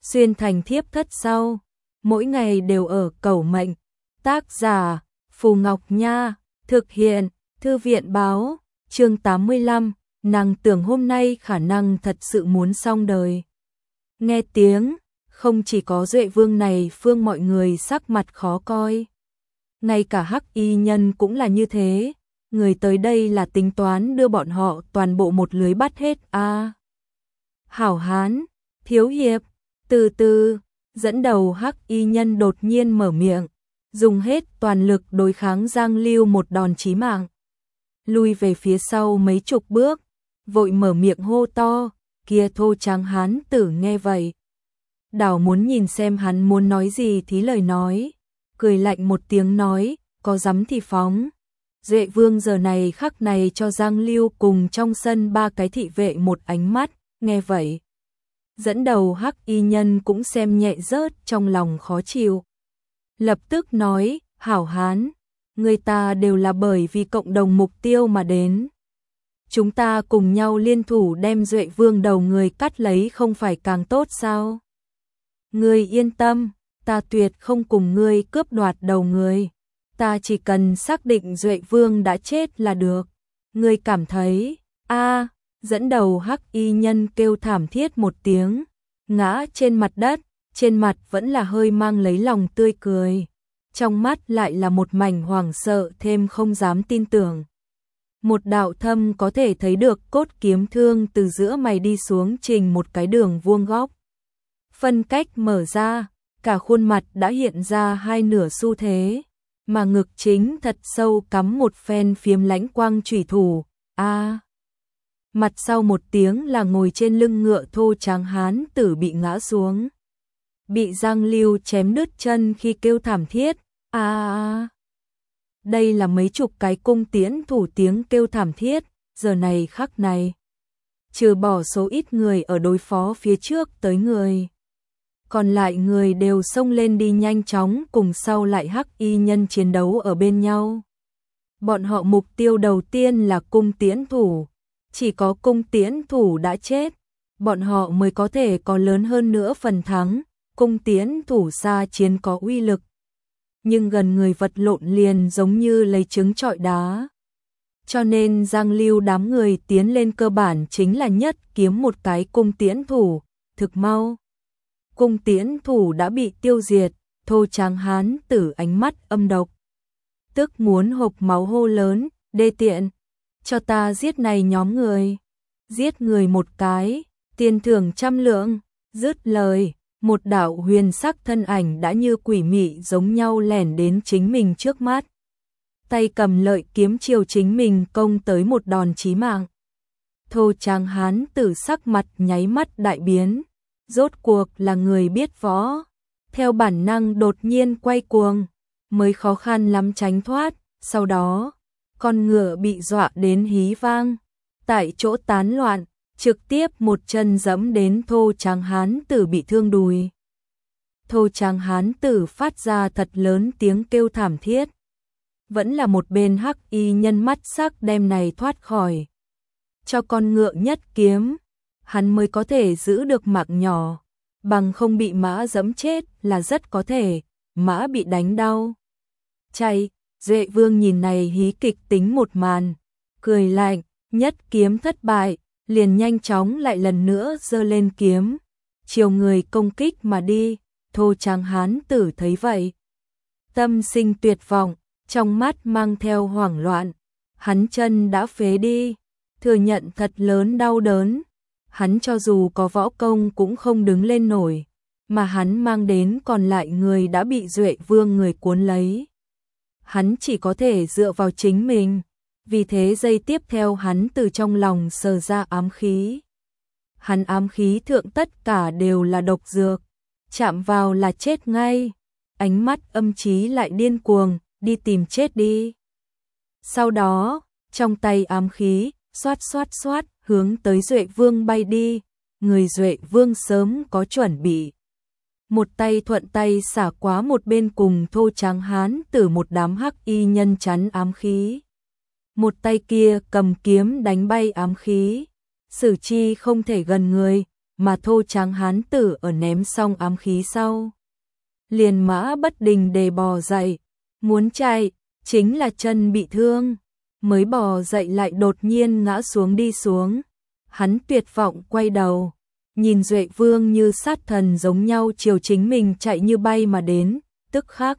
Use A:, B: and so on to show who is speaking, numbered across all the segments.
A: xuyên thành thiếp thất sau, mỗi ngày đều ở cầu mệnh. Tác giả Phù Ngọc Nha, thực hiện Thư viện báo. Chương 85, nàng tưởng hôm nay khả năng thật sự muốn xong đời. Nghe tiếng, không chỉ có Duệ Vương này phương mọi người sắc mặt khó coi. Ngay cả Hắc Y Nhân cũng là như thế, người tới đây là tính toán đưa bọn họ toàn bộ một lưới bắt hết a. Hảo hán, thiếu hiệp, từ từ, dẫn đầu Hắc Y Nhân đột nhiên mở miệng, dùng hết toàn lực đối kháng Giang Lưu một đòn chí mạng. Lui về phía sau mấy chục bước, vội mở miệng hô to, kia thô tráng hán tử nghe vậy. Đảo muốn nhìn xem hắn muốn nói gì thí lời nói, cười lạnh một tiếng nói, có dám thì phóng. Duệ Vương giờ này khắc này cho Giang Lưu cùng trong sân ba cái thị vệ một ánh mắt, nghe vậy. Dẫn đầu Hắc Y Nhân cũng xem nhẹ rớt trong lòng khó chịu. Lập tức nói, hảo hán, người ta đều là bởi vì cộng đồng mục tiêu mà đến. Chúng ta cùng nhau liên thủ đem Duệ Vương đầu người cắt lấy không phải càng tốt sao? Ngươi yên tâm, ta tuyệt không cùng ngươi cướp đoạt đầu người. Ta chỉ cần xác định Duệ Vương đã chết là được. Ngươi cảm thấy, dẫn đầu Hắc Y Nhân kêu thảm thiết một tiếng, ngã trên mặt đất, trên mặt vẫn là hơi mang lấy lòng tươi cười. Trong mắt lại là một mảnh hoảng sợ thêm không dám tin tưởng. Một đạo thâm có thể thấy được cốt kiếm thương từ giữa mày đi xuống trình một cái đường vuông góc. Phân cách mở ra, cả khuôn mặt đã hiện ra hai nửa xu thế, mà ngực chính thật sâu cắm một phen phiếm lãnh quang chủy thủ. Mặt sau một tiếng là ngồi trên lưng ngựa thô tráng hán tử bị ngã xuống. Bị Giang Lưu chém đứt chân khi kêu thảm thiết. Đây là mấy chục cái cung tiễn thủ tiếng kêu thảm thiết, giờ này khắc này. Trừ bỏ số ít người ở đối phó phía trước tới người. Còn lại người đều xông lên đi nhanh chóng cùng sau lại Hắc Y Nhân chiến đấu ở bên nhau. Bọn họ mục tiêu đầu tiên là cung tiễn thủ. Chỉ có cung tiễn thủ đã chết, bọn họ mới có thể có lớn hơn nữa phần thắng. Cung tiễn thủ xa chiến có uy lực. Nhưng gần người vật lộn liền giống như lấy trứng trọi đá. Cho nên Giang Lưu đám người tiến lên cơ bản chính là nhất kiếm một cái cung tiễn thủ, thực mau. Cung tiễn thủ đã bị tiêu diệt, thô tráng hán tử ánh mắt âm độc. Tức muốn hộc máu hô lớn, đê tiện, cho ta giết này nhóm người. Giết người một cái, tiền thưởng 100 lượng, dứt lời. Một đạo huyền sắc thân ảnh đã như quỷ mị giống nhau lẻn đến chính mình trước mắt. Tay cầm lợi kiếm chiều chính mình công tới một đòn chí mạng. Thô tráng hán tử sắc mặt nháy mắt đại biến. Rốt cuộc là người biết võ. Theo bản năng đột nhiên quay cuồng. Mới khó khăn lắm tránh thoát. Sau đó, con ngựa bị dọa đến hí vang. Tại chỗ tán loạn. Trực tiếp một chân giẫm đến thô tráng hán tử bị thương đùi. Thô tráng hán tử phát ra thật lớn tiếng kêu thảm thiết. Vẫn là một bên Hắc Y Nhân mắt sắc đem này thoát khỏi. Cho con ngựa nhất kiếm, hắn mới có thể giữ được mạng nhỏ. Bằng không bị mã giẫm chết là rất có thể, mã bị đánh đau. Chạy, Duệ Vương nhìn này hí kịch tính một màn, cười lạnh, nhất kiếm thất bại. Liền nhanh chóng lại lần nữa giơ lên kiếm, chiều người công kích mà đi. Thô tráng hán tử thấy vậy, tâm sinh tuyệt vọng, trong mắt mang theo hoảng loạn. Hắn chân đã phế đi, thừa nhận thật lớn đau đớn. Hắn cho dù có võ công cũng không đứng lên nổi, mà hắn mang đến còn lại người đã bị Duệ Vương người cuốn lấy. Hắn chỉ có thể dựa vào chính mình. Vì thế giây tiếp theo hắn từ trong lòng sờ ra ám khí. Hắn ám khí thượng tất cả đều là độc dược, chạm vào là chết ngay. Ánh mắt âm trí lại điên cuồng, đi tìm chết đi. Sau đó, trong tay ám khí, xoát xoát xoát, hướng tới Duệ Vương bay đi. Người Duệ Vương sớm có chuẩn bị. Một tay thuận tay xả quá một bên cùng thô tráng hán tử một đám Hắc Y Nhân chắn ám khí. Một tay kia cầm kiếm đánh bay ám khí, xử chi không thể gần người, mà Thô Tráng hán tử ở ném xong ám khí sau. Liền mã bất đình để bò dậy, muốn chạy, chính là chân bị thương, mới bò dậy lại đột nhiên ngã xuống đi xuống. Hắn tuyệt vọng quay đầu, nhìn Duệ Vương như sát thần giống nhau chiều chính mình chạy như bay mà đến, tức khắc.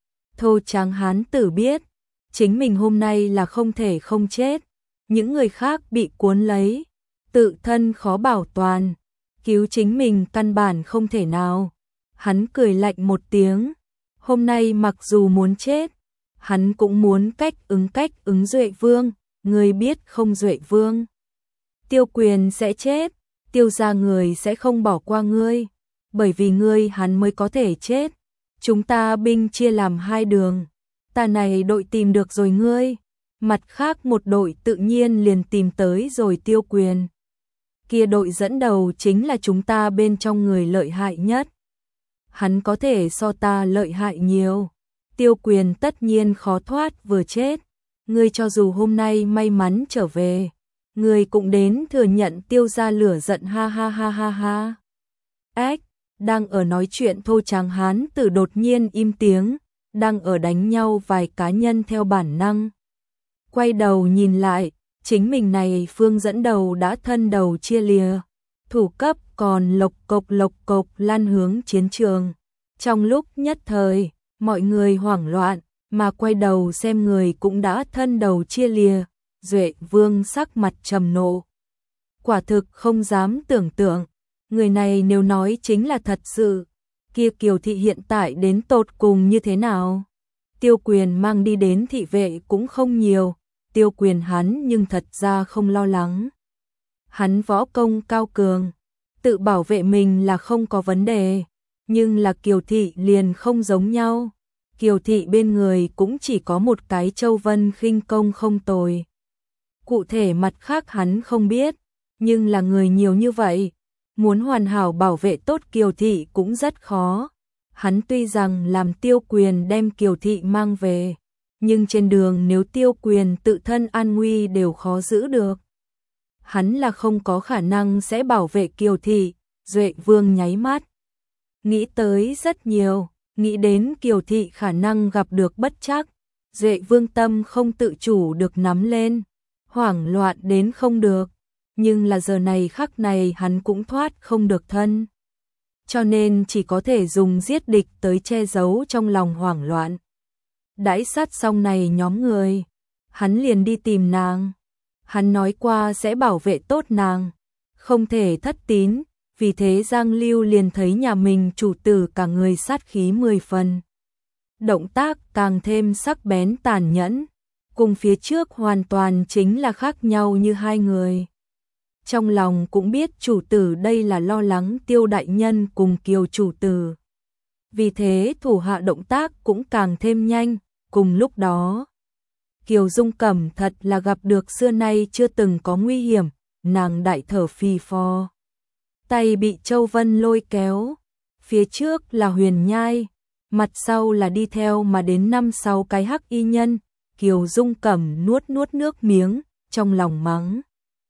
A: Thô Tráng hán tử biết, chính mình hôm nay là không thể không chết, những người khác bị cuốn lấy, tự thân khó bảo toàn, cứu chính mình căn bản không thể nào. Hắn cười lạnh một tiếng, hôm nay mặc dù muốn chết, hắn cũng muốn cách ứng Duệ Vương, người biết không Duệ Vương. Tiêu Quyền sẽ chết, Tiêu gia người sẽ không bỏ qua ngươi, bởi vì ngươi hắn mới có thể chết. Chúng ta binh chia làm hai đường, ta này đội tìm được rồi ngươi, mặt khác một đội tự nhiên liền tìm tới rồi Tiêu Quyền. Kia đội dẫn đầu chính là chúng ta bên trong người lợi hại nhất. Hắn có thể so ta lợi hại nhiều. Tiêu Quyền tất nhiên khó thoát vừa chết. Ngươi cho dù hôm nay may mắn trở về, ngươi cũng đến thừa nhận Tiêu gia lửa giận ha ha ha ha ha. Ếch, đang ở nói chuyện Thô Tráng hán tử đột nhiên im tiếng, đang ở đánh nhau vài cá nhân theo bản năng. Quay đầu nhìn lại, chính mình này phương dẫn đầu đã thân đầu chia lìa, thủ cấp còn lộc cộc lan hướng chiến trường. Trong lúc nhất thời, mọi người hoảng loạn, mà quay đầu xem người cũng đã thân đầu chia lìa. Duệ Vương sắc mặt trầm nộ. Quả thực không dám tưởng tượng, người này nếu nói chính là thật sự, kia Kiều thị hiện tại đến tột cùng như thế nào? Tiêu Quyền mang đi đến thị vệ cũng không nhiều, Tiêu Quyền hắn nhưng thật ra không lo lắng. Hắn võ công cao cường, tự bảo vệ mình là không có vấn đề, nhưng là Kiều thị liền không giống nhau. Kiều thị bên người cũng chỉ có một cái Châu Vân khinh công không tồi. Cụ thể mặt khác hắn không biết, nhưng là người nhiều như vậy, muốn hoàn hảo bảo vệ tốt Kiều thị cũng rất khó. Hắn tuy rằng làm Tiêu Quyền đem Kiều thị mang về, nhưng trên đường nếu Tiêu Quyền tự thân an nguy đều khó giữ được. Hắn là không có khả năng sẽ bảo vệ Kiều thị. Duệ Vương nháy mắt, nghĩ tới rất nhiều, nghĩ đến Kiều thị khả năng gặp được bất trắc. Duệ Vương tâm không tự chủ được nắm lên, hoảng loạn đến không được, nhưng là giờ này khắc này hắn cũng thoát không được thân. Cho nên chỉ có thể dùng giết địch tới che giấu trong lòng hoảng loạn. Đãi sát xong này nhóm người, hắn liền đi tìm nàng. Hắn nói qua sẽ bảo vệ tốt nàng, không thể thất tín, vì thế Giang Lưu liền thấy nhà mình chủ tử cả người sát khí 10 phần. Động tác càng thêm sắc bén tàn nhẫn, cùng phía trước hoàn toàn chính là khác nhau như hai người. Trong lòng cũng biết chủ tử đây là lo lắng Tiêu đại nhân cùng Kiều chủ tử. Vì thế thủ hạ động tác cũng càng thêm nhanh, cùng lúc đó. Kiều Dung Cẩm thật là gặp được xưa nay chưa từng có nguy hiểm, nàng đại thở phì phò. Tay bị Châu Vân lôi kéo, phía trước là Huyền Nhai, mặt sau là đi theo mà đến 5-6 cái hắc y nhân. Kiều Dung Cẩm nuốt nước miếng, trong lòng mắng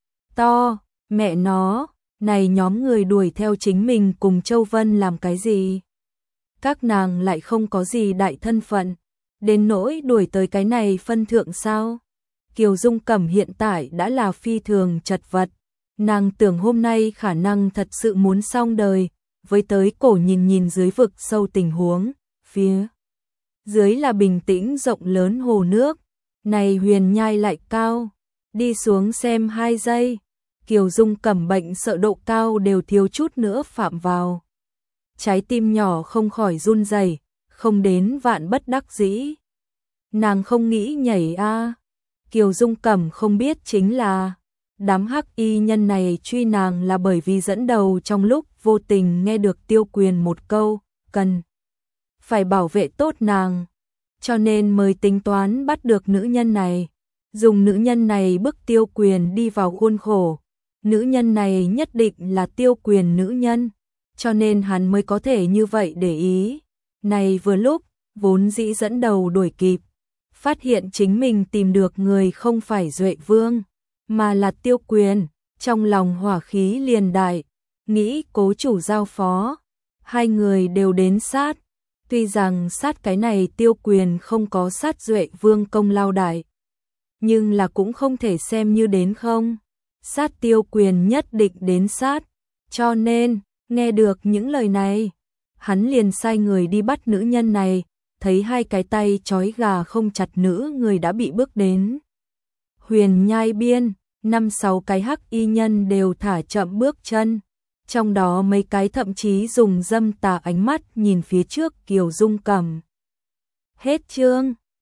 A: to, mẹ nó, này nhóm người đuổi theo chính mình cùng Châu Vân làm cái gì? Các nàng lại không có gì đại thân phận, đến nỗi đuổi tới cái này phân thượng sao? Kiều Dung Cẩm hiện tại đã là phi thường chật vật, nàng tưởng hôm nay khả năng thật sự muốn xong đời, với tới cổ nhìn dưới vực sâu tình huống, phía dưới là bình tĩnh rộng lớn hồ nước, này Huyền Nhai lại cao, đi xuống xem 2 giây, Kiều Dung Cẩm bệnh sợ độ cao đều thiếu chút nữa phạm vào. Trái tim nhỏ không khỏi run rẩy, không đến vạn bất đắc dĩ. Nàng không nghĩ nhảy a. Kiều Dung Cẩm không biết chính là đám hắc y nhân này truy nàng là bởi vì dẫn đầu trong lúc vô tình nghe được Tiêu Quyền một câu, cần phải bảo vệ tốt nàng, cho nên mới tính toán bắt được nữ nhân này, dùng nữ nhân này bức Tiêu Quyền đi vào khuôn khổ. Nữ nhân này nhất định là Tiêu Quyền nữ nhân, cho nên hắn mới có thể như vậy để ý. Này vừa lúc, vốn dĩ dẫn đầu đuổi kịp, phát hiện chính mình tìm được người không phải Duệ Vương, mà là Tiêu Quyền, trong lòng hỏa khí liền đại, nghĩ cố chủ giao phó, hai người đều đến sát. Tuy rằng sát cái này Tiêu Quyền không có sát Duệ Vương công lao đại, nhưng là cũng không thể xem như đến không. Sát Tiêu Quyền nhất định đến sát, cho nên, nghe được những lời này, hắn liền sai người đi bắt nữ nhân này, thấy hai cái tay trói gà không chặt nữ người đã bị bước đến Huyền Nhai biên, 5-6 cái hắc y nhân đều thả chậm bước chân, trong đó mấy cái thậm chí dùng dâm tà ánh mắt nhìn phía trước Kiều Dung Cẩm. Hết chương.